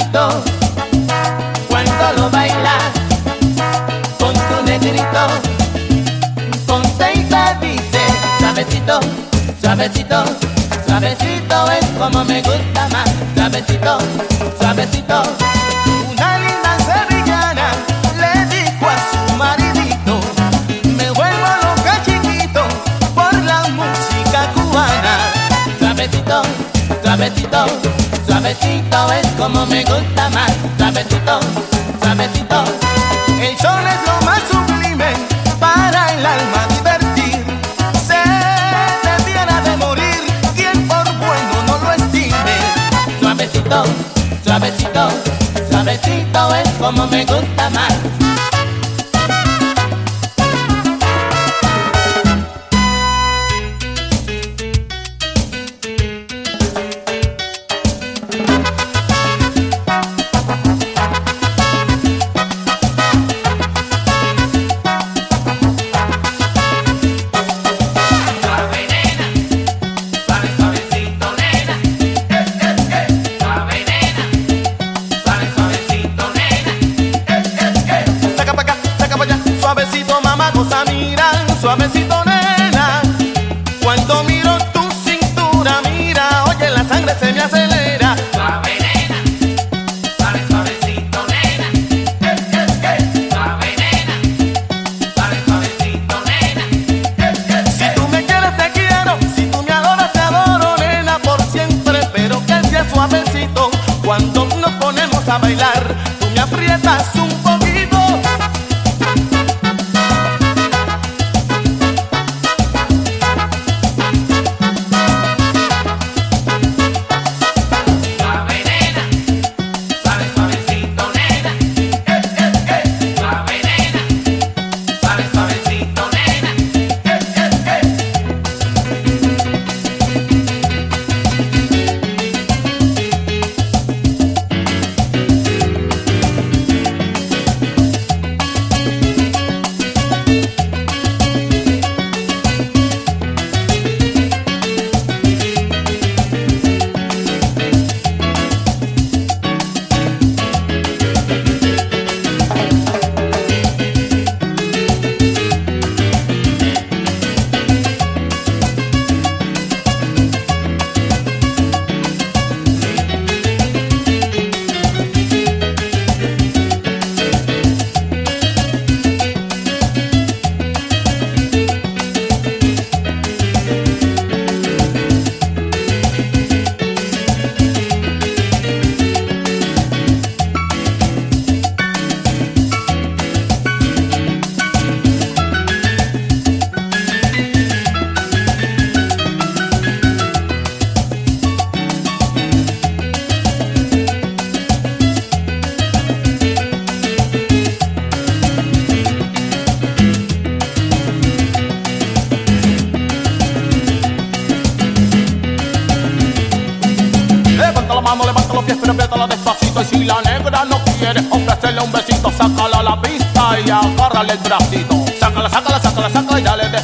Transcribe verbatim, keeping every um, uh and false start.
suavecito, cuando lo bailas con tu negrito, ponte y te dice, suavecito, suavecito, suavecito es como me gusta más, suavecito, suavecito. Una linda sevillana le dijo a su maridito, me vuelvo loca chiquito por la música cubana. Suavecito, suavecito, suavecito es como me gusta más, suavecito, suavecito. El sol es lo más sublime para el alma divertir. Se debiera de morir quien por bueno no lo estime. Suavecito, suavecito, suavecito es como me gusta más. Suavecito, mamá, cosa mira, suavecito, nena. Cuando miro tu cintura, mira, oye, la sangre se me acelera. Suave, nena, suave, suavecito, nena. Eh, eh, eh. Suave, nena, suave, suavecito, nena. Eh, eh, eh. Si tú me quieres, te quiero. Si tú me adoras, te adoro, nena, por siempre. Pero que sea suavecito. Cuando nos ponemos a bailar, tú me aprietas un poquito. Levanta los pies, pero apriétala despacito. Y si la negra no quiere ofrecerle un besito, sácala a la pista y agárrale el bracito. Sácala, sácala, sácala, sácala y dale de